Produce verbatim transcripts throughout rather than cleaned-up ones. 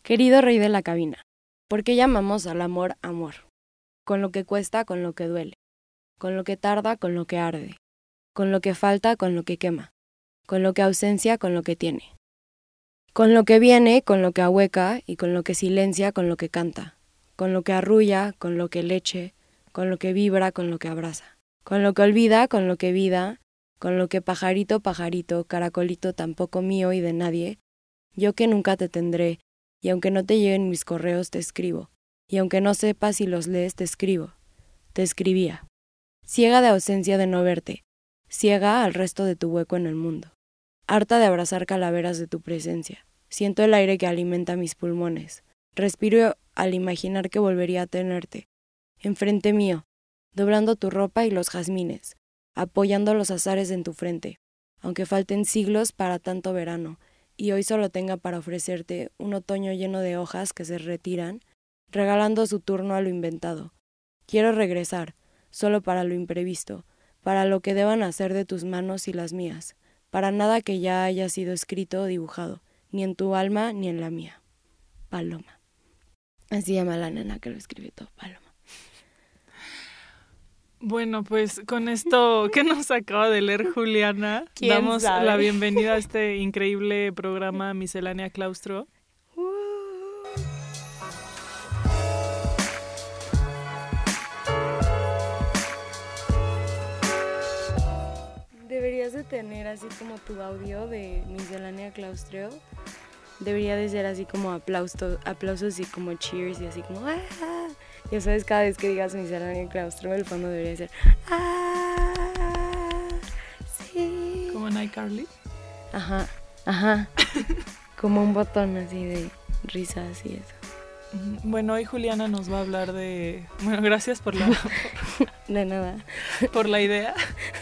Querido rey de la cabina, ¿por qué llamamos al amor amor? Con lo que cuesta, con lo que duele, con lo que tarda, con lo que arde, con lo que falta, con lo que quema, con lo que ausencia, con lo que tiene, con lo que viene, con lo que ahueca y con lo que silencia, con lo que canta, con lo que arrulla, con lo que leche, con lo que vibra, con lo que abraza, con lo que olvida, con lo que vida, con lo que pajarito, pajarito, caracolito tampoco mío y de nadie, yo que nunca te tendré, y aunque no te lleguen mis correos te escribo, y aunque no sepas si los lees te escribo, te escribía, ciega de ausencia de no verte, ciega al resto de tu hueco en el mundo, harta de abrazar calaveras de tu presencia, siento el aire que alimenta mis pulmones, respiro al imaginar que volvería a tenerte, enfrente mío, doblando tu ropa y los jazmines, apoyando los azares en tu frente, aunque falten siglos para tanto verano, y hoy solo tenga para ofrecerte un otoño lleno de hojas que se retiran, regalando su turno a lo inventado. Quiero regresar, solo para lo imprevisto, para lo que deban hacer de tus manos y las mías, para nada que ya haya sido escrito o dibujado, ni en tu alma ni en la mía. Paloma. Así llama la nena que lo escribió todo, Paloma. Bueno, pues con esto que nos acaba de leer Juliana, damos sabe? la bienvenida a este increíble programa Miscelánea Claustro. Deberías de tener así como tu audio de Miscelánea Claustro. Debería de ser así como aplausos, aplausos y como cheers y así como ¡ah! Ya sabes, cada vez que digas Miscelánea Claustro, el fondo debería ser ¡ah! Sí. ¿Como en iCarly? Ajá, ajá. Como un botón así de risas y eso. Bueno, hoy Juliana nos va a hablar de... Bueno, gracias por la... Por, de nada. Por la idea.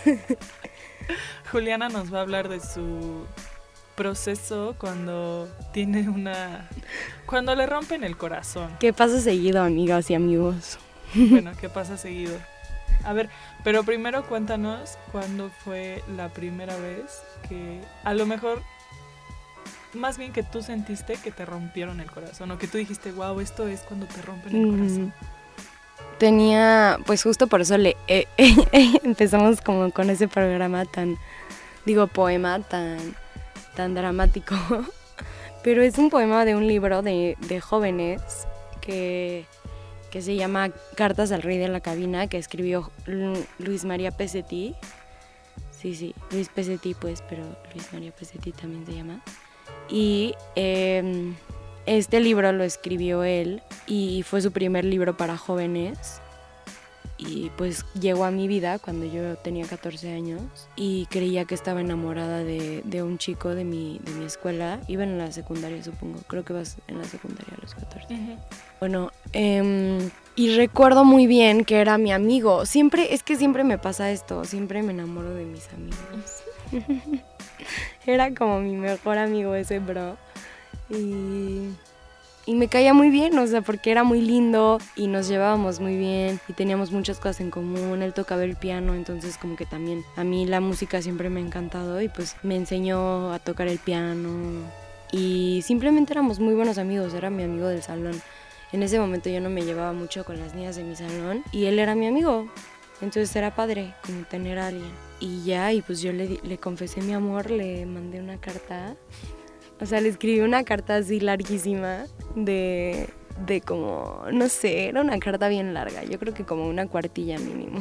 Juliana nos va a hablar de su proceso cuando tiene una... Cuando le rompen el corazón. ¿Qué pasa seguido, amigas y amigos? Bueno, ¿qué pasa seguido? A ver, pero primero cuéntanos cuándo fue la primera vez que a lo mejor... Más bien que tú sentiste que te rompieron el corazón o que tú dijiste, wow, esto es cuando te rompen el corazón. Mm. Tenía, pues justo por eso le eh, eh, eh, empezamos como con ese programa tan, digo, poema tan, tan dramático. Pero es un poema de un libro de, de jóvenes que, que se llama Cartas al Rey de la Cabina, que escribió Luis María Pesetti. Sí, sí, Luis Pesetti pues, pero Luis María Pesetti también se llama. Y eh, este libro lo escribió él y fue su primer libro para jóvenes y pues llegó a mi vida cuando yo tenía catorce años y creía que estaba enamorada de, de un chico de mi, de mi escuela. Iba en la secundaria, supongo, creo que vas en la secundaria a los catorce. Uh-huh. Bueno, eh, y recuerdo muy bien que era mi amigo. Siempre, es que siempre me pasa esto, siempre me enamoro de mis amigos. Era como mi mejor amigo ese bro y, y me caía muy bien, o sea, porque era muy lindo y nos llevábamos muy bien y teníamos muchas cosas en común. Él tocaba el piano, entonces como que también a mí la música siempre me ha encantado y pues me enseñó a tocar el piano y simplemente éramos muy buenos amigos, era mi amigo del salón. En ese momento yo no me llevaba mucho con las niñas de mi salón y él era mi amigo. Entonces era padre como tener a alguien. Y ya, y pues yo le, le confesé mi amor, le mandé una carta. O sea, le escribí una carta así larguísima de, de como, no sé, era una carta bien larga. Yo creo que como una cuartilla mínimo.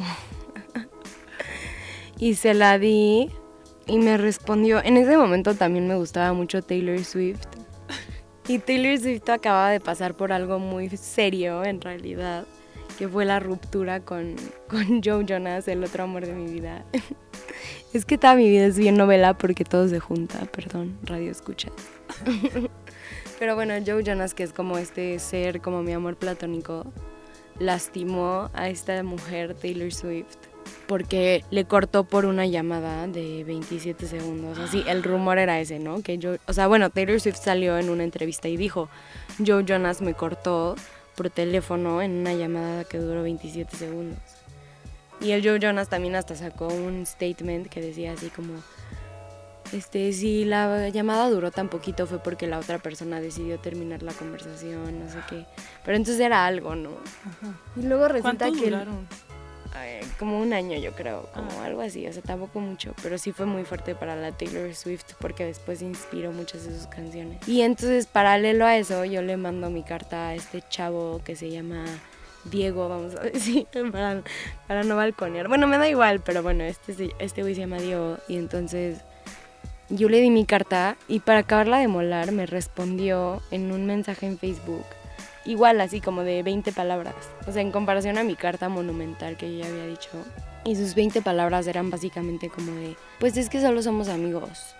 Y se la di y me respondió. En ese momento también me gustaba mucho Taylor Swift. Y Taylor Swift acababa de pasar por algo muy serio en realidad, que fue la ruptura con, con Joe Jonas, el otro amor de mi vida. Es que toda mi vida es bien novela porque todo se junta, perdón, radio escucha. Pero bueno, Joe Jonas, que es como este ser, como mi amor platónico, lastimó a esta mujer, Taylor Swift, porque le cortó por una llamada de veintisiete segundos. Así, el rumor era ese, ¿no? Que yo, o sea, bueno, Taylor Swift salió en una entrevista y dijo, Joe Jonas me cortó por teléfono en una llamada que duró veintisiete segundos. Y el Joe Jonas también hasta sacó un statement que decía así como, Este, si la llamada duró tan poquito fue porque la otra persona decidió terminar la conversación, no sé qué. Pero entonces era algo, ¿no? Ajá. Y luego resulta ¿Cuánto que... duraron? eh, como un año yo creo, como Ah. algo así, o sea, tampoco mucho, pero sí fue muy fuerte para la Taylor Swift porque después inspiró muchas de sus canciones. Y entonces, paralelo a eso, yo le mando mi carta a este chavo que se llama Diego, vamos a decir, para, para no balconear. Bueno, me da igual, pero bueno, este este güey se llama Diego y entonces yo le di mi carta y para acabarla de molar me respondió en un mensaje en Facebook. Igual, así como de veinte palabras. O sea, en comparación a mi carta monumental que yo ya había dicho. Y sus veinte palabras eran básicamente como de, pues es que solo somos amigos.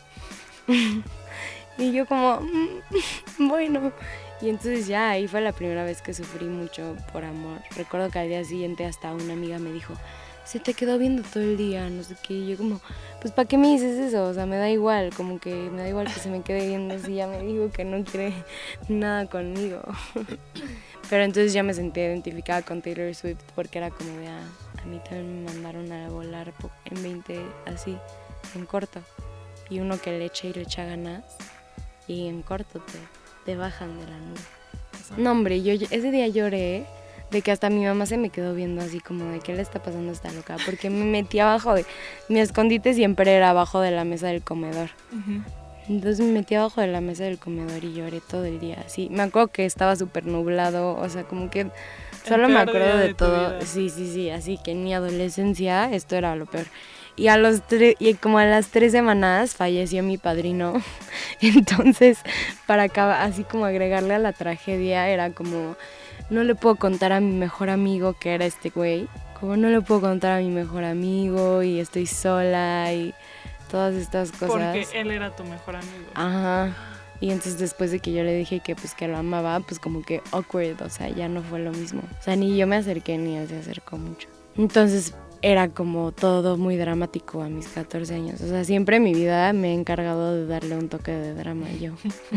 Y yo como, mm, bueno. Y entonces ya ahí fue la primera vez que sufrí mucho por amor. Recuerdo que al día siguiente hasta una amiga me dijo, se te quedó viendo todo el día, no sé qué. Y yo como, pues ¿para qué me dices eso? O sea, me da igual, como que me da igual que se me quede viendo si ya me dijo que no quiere nada conmigo. Pero entonces ya me sentí identificada con Taylor Swift porque era como de, ah, a mí también me mandaron a volar en veinte así, en corto. Y uno que le echa y le echa ganas y en corto te, te bajan de la nube. No, hombre, yo ese día lloré de que hasta mi mamá se me quedó viendo así como de qué le está pasando a esta loca, porque me metí abajo de, mi escondite siempre era abajo de la mesa del comedor. Uh-huh. Entonces me metí abajo de la mesa del comedor y lloré todo el día, así. Me acuerdo que estaba súper nublado, o sea, como que solo me acuerdo de, de todo. Sí, sí, sí, así que en mi adolescencia esto era lo peor. Y a los tres, y como a las tres semanas falleció mi padrino. Entonces, para acabar, así como agregarle a la tragedia, era como, no le puedo contar a mi mejor amigo que era este güey. Como no le puedo contar a mi mejor amigo y estoy sola y todas estas cosas. Porque él era tu mejor amigo. Ajá. Y entonces después de que yo le dije que pues que lo amaba, pues como que awkward, o sea, ya no fue lo mismo. O sea, ni yo me acerqué ni él se acercó mucho. Entonces era como todo muy dramático a mis catorce años. O sea, siempre en mi vida me he encargado de darle un toque de drama yo.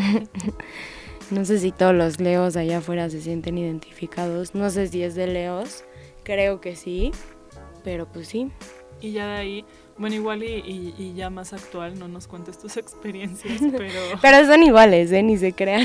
No sé si todos los leos allá afuera se sienten identificados. No sé si es de leos. Creo que sí. Pero pues sí. Y ya de ahí, bueno, igual y, y, y ya más actual, no nos cuentes tus experiencias, pero... Pero son iguales, ¿eh? Ni se crean.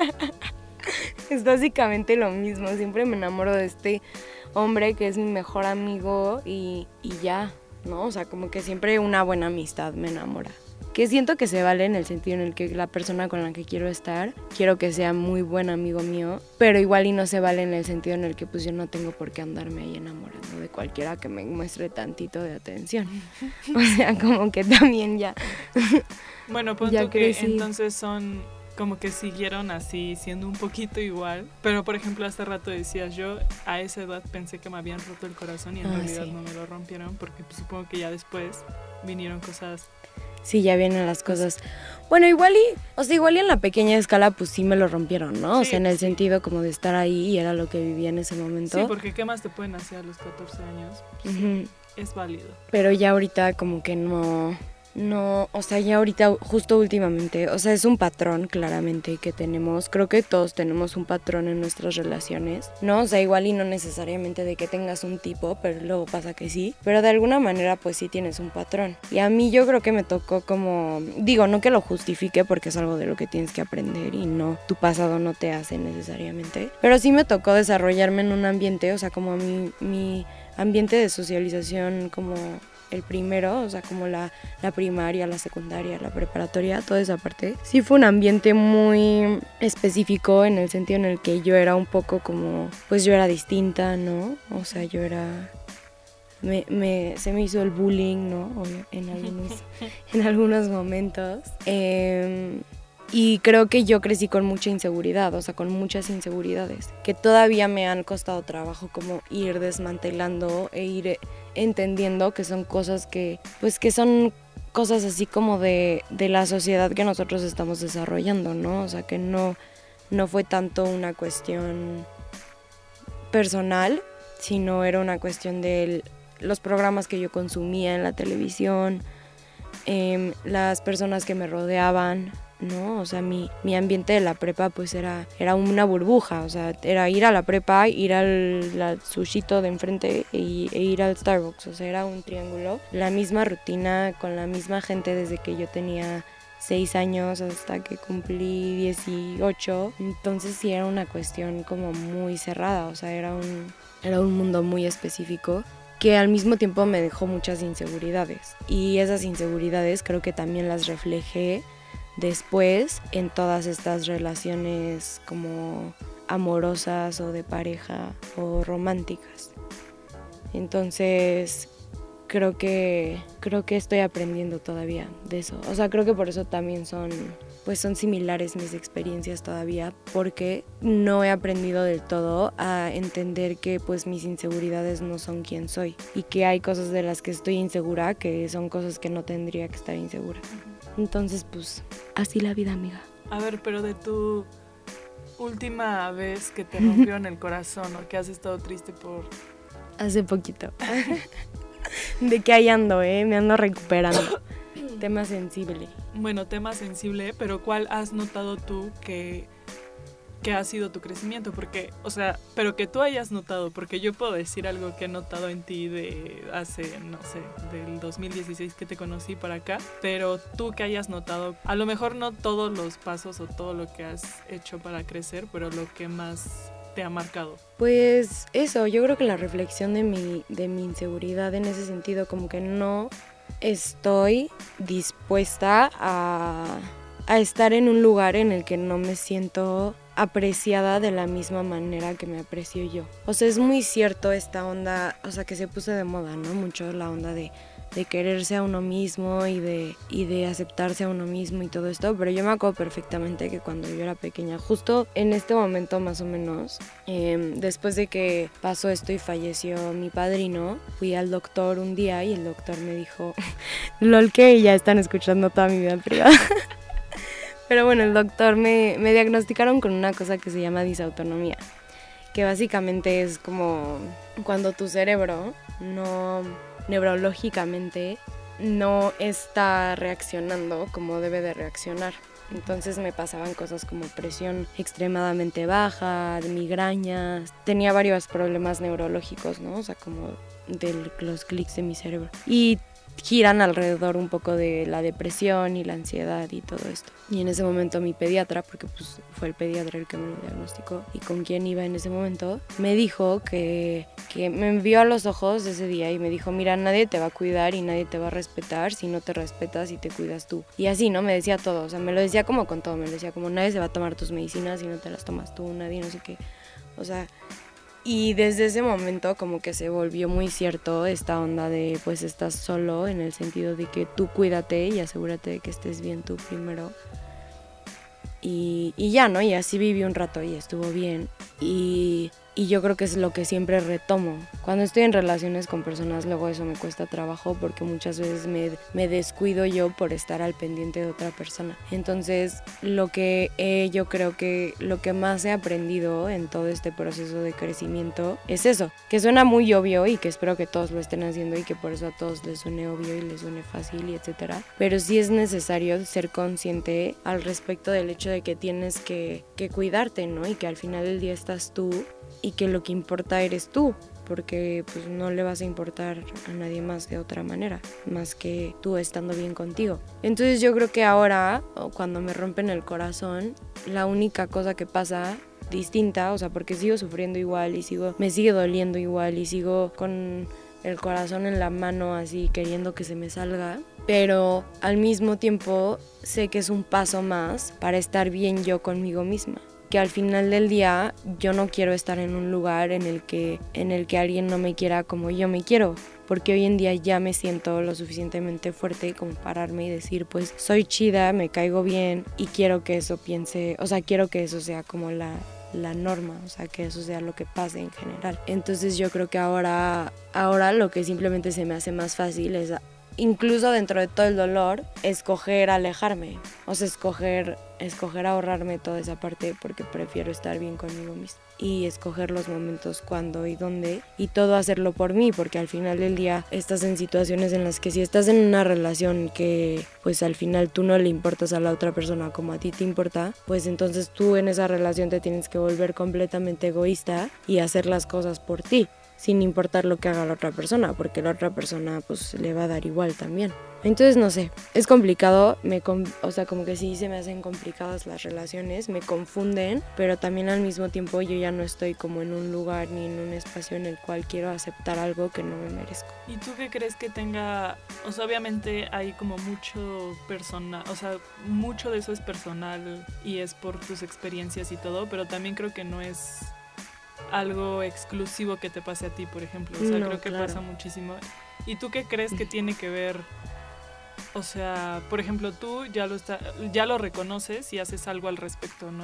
Es básicamente lo mismo. Siempre me enamoro de este hombre que es mi mejor amigo y, y ya, ¿no? O sea, como que siempre una buena amistad me enamora. Que siento que se vale en el sentido en el que la persona con la que quiero estar, quiero que sea muy buen amigo mío, pero igual y no se vale en el sentido en el que pues yo no tengo por qué andarme ahí enamorando de cualquiera que me muestre tantito de atención. O sea, como que también ya... Bueno, pues tú que entonces son... como que siguieron así, siendo un poquito igual. Pero, por ejemplo, hace rato decías, yo a esa edad pensé que me habían roto el corazón y en ah, realidad sí. No me lo rompieron, porque pues, supongo que ya después vinieron cosas... Sí, ya vienen las cosas. Bueno, igual y, o sea, igual y en la pequeña escala, pues sí me lo rompieron, ¿no? Sí, o sea, en el sí. sentido como de estar ahí y era lo que vivía en ese momento. Sí, porque ¿qué más te pueden hacer a los catorce años? Pues, uh-huh. Es válido. Pero ya ahorita como que no... No, o sea, ya ahorita, justo últimamente, o sea, es un patrón claramente que tenemos, creo que todos tenemos un patrón en nuestras relaciones, ¿no? O sea, igual y no necesariamente de que tengas un tipo, pero luego pasa que sí, pero de alguna manera pues sí tienes un patrón. Y a mí yo creo que me tocó como, digo, no que lo justifique porque es algo de lo que tienes que aprender y no, tu pasado no te hace necesariamente, pero sí me tocó desarrollarme en un ambiente, o sea, como mi, mi ambiente de socialización como... el primero, o sea, como la, la primaria, la secundaria, la preparatoria, toda esa parte. Sí fue un ambiente muy específico en el sentido en el que yo era un poco como, pues yo era distinta, ¿no? O sea, yo era... Me, me, se me hizo el bullying, ¿no? En algunos, en algunos momentos. Eh, y creo que yo crecí con mucha inseguridad, o sea, con muchas inseguridades, que todavía me han costado trabajo como ir desmantelando e ir entendiendo que son cosas que, pues que son cosas así como de, de la sociedad que nosotros estamos desarrollando, ¿no? O sea, que no, no fue tanto una cuestión personal, sino era una cuestión de los programas que yo consumía en la televisión, eh, las personas que me rodeaban, ¿no? O sea, mi, mi ambiente de la prepa pues era, era una burbuja, o sea, era ir a la prepa, ir al la sushito de enfrente e, e ir al Starbucks, o sea, era un triángulo. La misma rutina con la misma gente desde que yo tenía seis años hasta que cumplí dieciocho, entonces sí era una cuestión como muy cerrada, o sea, era un, era un mundo muy específico que al mismo tiempo me dejó muchas inseguridades, y esas inseguridades creo que también las reflejé después en todas estas relaciones como amorosas o de pareja o románticas. Entonces creo que creo que estoy aprendiendo todavía de eso. O sea, creo que por eso también son pues son similares mis experiencias todavía, porque no he aprendido del todo a entender que pues mis inseguridades no son quien soy, y que hay cosas de las que estoy insegura que son cosas que no tendría que estar insegura. Entonces pues así la vida, amiga. A ver, pero de tu última vez que te rompieron el corazón o que has estado triste por... Hace poquito. De que ahí ando, ¿eh? Me ando recuperando. Tema sensible. Bueno, tema sensible, pero ¿cuál has notado tú que, que ha sido tu crecimiento? Porque, o sea, pero que tú hayas notado, porque yo puedo decir algo que he notado en ti de hace, no sé, del dos mil dieciséis que te conocí para acá, pero tú que hayas notado, a lo mejor no todos los pasos o todo lo que has hecho para crecer, pero lo que más te ha marcado. Pues eso, yo creo que la reflexión de mi, de mi inseguridad en ese sentido, como que no estoy dispuesta a, a estar en un lugar en el que no me siento apreciada de la misma manera que me aprecio yo. O sea, es muy cierto esta onda, o sea, que se puso de moda, ¿no? Mucho la onda de, de quererse a uno mismo y de, y de aceptarse a uno mismo y todo esto, pero yo me acuerdo perfectamente que cuando yo era pequeña, justo en este momento más o menos, eh, después de que pasó esto y falleció mi padrino, fui al doctor un día y el doctor me dijo, lol, que ya están escuchando toda mi vida privada. Pero bueno, el doctor me, me diagnosticaron con una cosa que se llama disautonomía, que básicamente es como cuando tu cerebro no, neurológicamente, no está reaccionando como debe de reaccionar. Entonces me pasaban cosas como presión extremadamente baja, migrañas, tenía varios problemas neurológicos, ¿no? O sea, como de los clics de mi cerebro. Y giran alrededor un poco de la depresión y la ansiedad y todo esto. Y en ese momento mi pediatra, porque pues fue el pediatra el que me lo diagnosticó y con quien iba en ese momento, me dijo que, que me vio a los ojos ese día y me dijo, mira, nadie te va a cuidar y nadie te va a respetar si no te respetas y te cuidas tú. Y así, ¿no? Me decía todo, o sea, me lo decía como con todo, me lo decía como nadie se va a tomar tus medicinas si no te las tomas tú, nadie no sé qué. O sea... Y desde ese momento como que se volvió muy cierto esta onda de pues estás solo, en el sentido de que tú cuídate y asegúrate de que estés bien tú primero. Y, y ya, ¿no? Y así viví un rato y estuvo bien. Y, y yo creo que es lo que siempre retomo. Cuando estoy en relaciones con personas, luego eso me cuesta trabajo porque muchas veces me, me descuido yo por estar al pendiente de otra persona. Entonces, lo que he, yo creo que lo que más he aprendido en todo este proceso de crecimiento es eso, que suena muy obvio y que espero que todos lo estén haciendo y que por eso a todos les suene obvio y les suene fácil y etcétera. Pero sí es necesario ser consciente al respecto del hecho de que tienes que, que cuidarte, ¿no? Y que al final del día estás tú y que lo que importa eres tú, porque pues no le vas a importar a nadie más de otra manera, más que tú estando bien contigo. Entonces yo creo que ahora, cuando me rompen el corazón, la única cosa que pasa distinta, o sea, porque sigo sufriendo igual y sigo, me sigue doliendo igual y sigo con el corazón en la mano así queriendo que se me salga, pero al mismo tiempo sé que es un paso más para estar bien yo conmigo misma. Que al final del día yo no quiero estar en un lugar en el que, en el que alguien no me quiera como yo me quiero, porque hoy en día ya me siento lo suficientemente fuerte como pararme y decir, pues soy chida, me caigo bien y quiero que eso piense, o sea, quiero que eso sea como la, la norma, o sea, que eso sea lo que pase en general. Entonces yo creo que ahora, ahora lo que simplemente se me hace más fácil es incluso dentro de todo el dolor, escoger alejarme, o sea, escoger, escoger ahorrarme toda esa parte porque prefiero estar bien conmigo misma y escoger los momentos cuándo y dónde y todo hacerlo por mí, porque al final del día estás en situaciones en las que si estás en una relación que pues al final tú no le importas a la otra persona como a ti te importa, pues entonces tú en esa relación te tienes que volver completamente egoísta y hacer las cosas por ti, sin importar lo que haga la otra persona, porque la otra persona pues le va a dar igual también. Entonces no sé, es complicado, me com- o sea como que sí se me hacen complicadas las relaciones, me confunden, pero también al mismo tiempo yo ya no estoy como en un lugar ni en un espacio en el cual quiero aceptar algo que no me merezco. ¿Y tú qué crees que tenga? O sea, obviamente hay como mucho personal, o sea, mucho de eso es personal y es por tus experiencias y todo, pero también creo que no es algo exclusivo que te pase a ti, por ejemplo. O sea, No, creo que claro. pasa muchísimo. ¿Y tú qué crees que tiene que ver? O sea, por ejemplo, tú ya lo está, ya lo reconoces y haces algo al respecto, ¿no?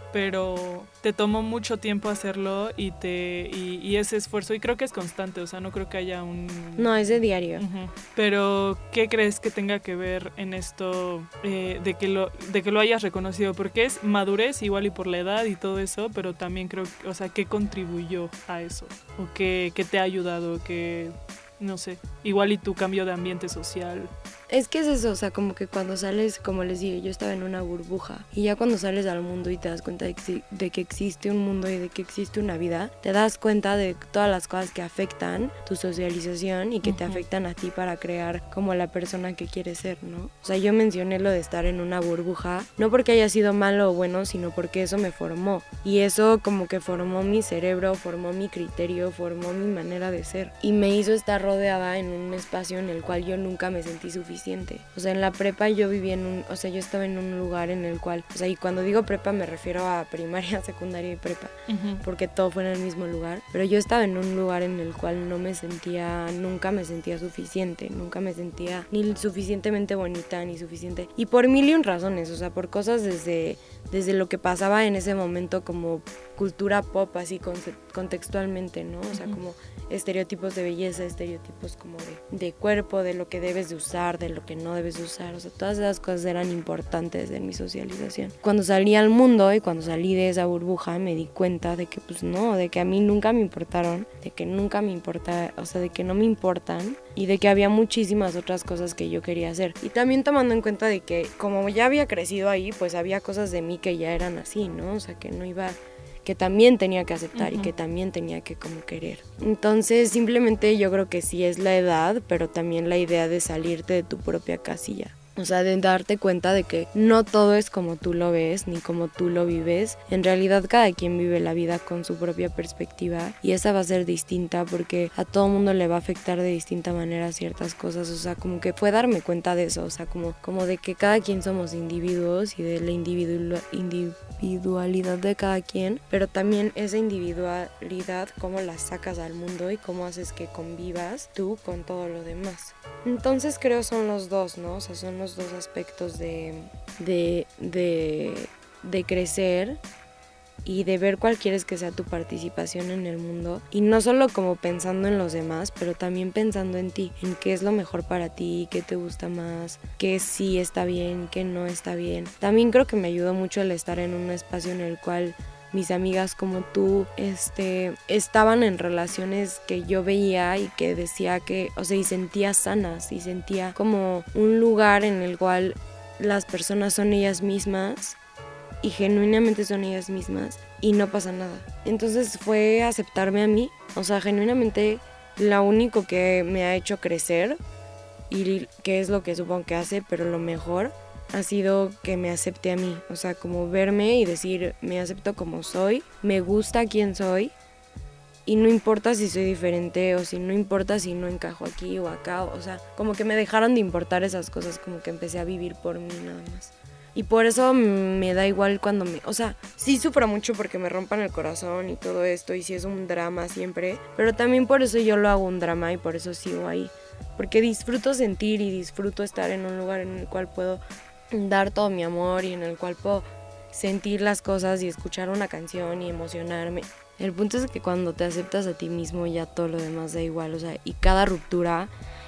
Pero te tomó mucho tiempo hacerlo y te y, y ese esfuerzo, y creo que es constante, o sea, no creo que haya un... No, es de diario. Uh-huh. Pero, ¿qué crees que tenga que ver en esto eh, de, que lo, de que lo hayas reconocido? Porque es madurez igual y por la edad y todo eso, pero también creo, o sea, ¿qué contribuyó a eso? ¿O qué, qué te ha ayudado? ¿Qué, no sé, igual y tu cambio de ambiente social? Es que es eso, o sea, como que cuando sales, como les digo, yo estaba en una burbuja y ya cuando sales al mundo y te das cuenta de que, de que existe un mundo y de que existe una vida, te das cuenta de todas las cosas que afectan tu socialización y que uh-huh. te afectan a ti para crear como la persona que quieres ser, ¿no? O sea, yo mencioné lo de estar en una burbuja, no porque haya sido malo o bueno, sino porque eso me formó y eso como que formó mi cerebro, formó mi criterio, formó mi manera de ser y me hizo estar rodeada en un espacio en el cual yo nunca me sentí suficiente. O sea, en la prepa yo vivía en un, o sea, yo estaba en un lugar en el cual, o sea, y cuando digo prepa me refiero a primaria, secundaria y prepa, uh-huh. porque todo fue en el mismo lugar, pero yo estaba en un lugar en el cual no me sentía, nunca me sentía suficiente, nunca me sentía ni suficientemente bonita, ni suficiente, y por mil y un razones, o sea, por cosas desde, desde lo que pasaba en ese momento como cultura pop, así contextualmente, ¿no? O sea, uh-huh. como estereotipos de belleza, estereotipos como de, de cuerpo, de lo que debes de usar, de lo que no debes de usar, o sea, todas esas cosas eran importantes en mi socialización. Cuando salí al mundo y cuando salí de esa burbuja me di cuenta de que pues no, de que a mí nunca me importaron, de que nunca me importa, o sea, de que no me importan y de que había muchísimas otras cosas que yo quería hacer. Y también tomando en cuenta de que como ya había crecido ahí, pues había cosas de mí que ya eran así, ¿no? O sea, que no iba... que también tenía que aceptar uh-huh. y que también tenía que como querer. Entonces simplemente yo creo que sí es la edad, pero también la idea de salirte de tu propia casilla. O sea, de darte cuenta de que no todo es como tú lo ves, ni como tú lo vives. En realidad cada quien vive la vida con su propia perspectiva y esa va a ser distinta porque a todo mundo le va a afectar de distinta manera ciertas cosas. O sea, como que fue darme cuenta de eso, o sea, como, como de que cada quien somos individuos y de la individu- individualidad de cada quien, pero también esa individualidad, cómo la sacas al mundo y cómo haces que convivas tú con todo lo demás. Entonces creo son los dos, ¿no? O sea, son los dos aspectos de, de, de, de crecer y de ver cuál quieres que sea tu participación en el mundo y no solo como pensando en los demás, pero también pensando en ti, en qué es lo mejor para ti, qué te gusta más, qué sí está bien, qué no está bien. También creo que me ayudó mucho el estar en un espacio en el cual mis amigas como tú este, estaban en relaciones que yo veía y que decía que, o sea, y sentía sanas y sentía como un lugar en el cual las personas son ellas mismas y genuinamente son ellas mismas y no pasa nada. Entonces fue aceptarme a mí, o sea, genuinamente lo único que me ha hecho crecer y que es lo que supongo que hace, pero lo mejor ha sido que me acepte a mí, o sea, como verme y decir, me acepto como soy, me gusta quién soy y no importa si soy diferente o si no importa si no encajo aquí o acá, o sea, como que me dejaron de importar esas cosas, como que empecé a vivir por mí nada más. Y por eso me da igual cuando me... O sea, sí sufro mucho porque me rompan el corazón y todo esto y sí es un drama siempre, pero también por eso yo lo hago un drama y por eso sigo ahí, porque disfruto sentir y disfruto estar en un lugar en el cual puedo dar todo mi amor y en el cual puedo sentir las cosas y escuchar una canción y emocionarme. El punto es que cuando te aceptas a ti mismo ya todo lo demás da igual, o sea, y cada ruptura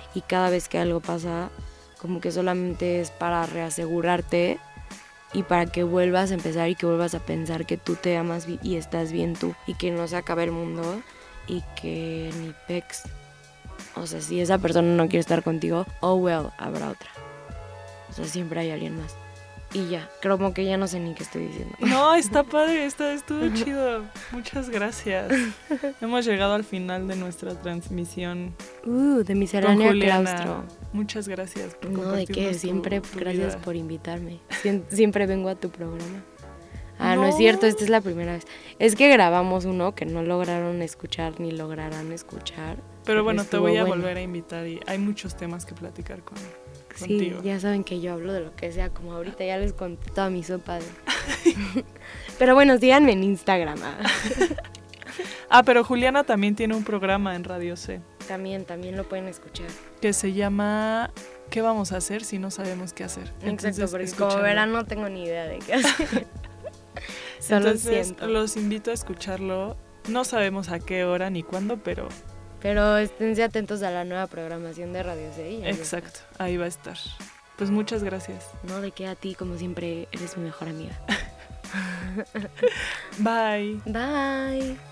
y cada vez que algo pasa, como que solamente es para reasegurarte y para que vuelvas a empezar y que vuelvas a pensar que tú te amas y estás bien tú y que no se acabe el mundo y que ni pex. O sea, si esa persona no quiere estar contigo, oh well, habrá otra. O sea, siempre hay alguien más. Y ya, como que ya no sé ni qué estoy diciendo. No, está padre, está, estuvo chido. Muchas gracias. Hemos llegado al final de nuestra transmisión. Uh, de miscelánea claustro. Muchas gracias por No, de qué, tu, siempre, tu gracias vida. por invitarme. Sie- siempre vengo a tu programa. Ah, no. No. no es cierto, esta es la primera vez. Es que grabamos uno que no lograron escuchar ni lograrán escuchar. Pero bueno, te voy a bueno. volver a invitar y hay muchos temas que platicar con, Sí, contigo. ya saben que yo hablo de lo que sea, como ahorita ya les conté toda mi sopa de... Pero bueno, síganme en Instagram. Ah. Ah, pero Juliana también tiene un programa en Radio C. También, también lo pueden escuchar. Que se llama ¿Qué vamos a hacer si no sabemos qué hacer? Exacto, Entonces, porque escúchalo. como verán no tengo ni idea de qué hacer. Solo Entonces, siento. los invito a escucharlo. No sabemos a qué hora ni cuándo, pero... Pero esténse atentos a la nueva programación de Radio C. Y Exacto, ahí va a estar. Pues muchas gracias. No, de qué, a ti, como siempre, eres mi mejor amiga. Bye. Bye.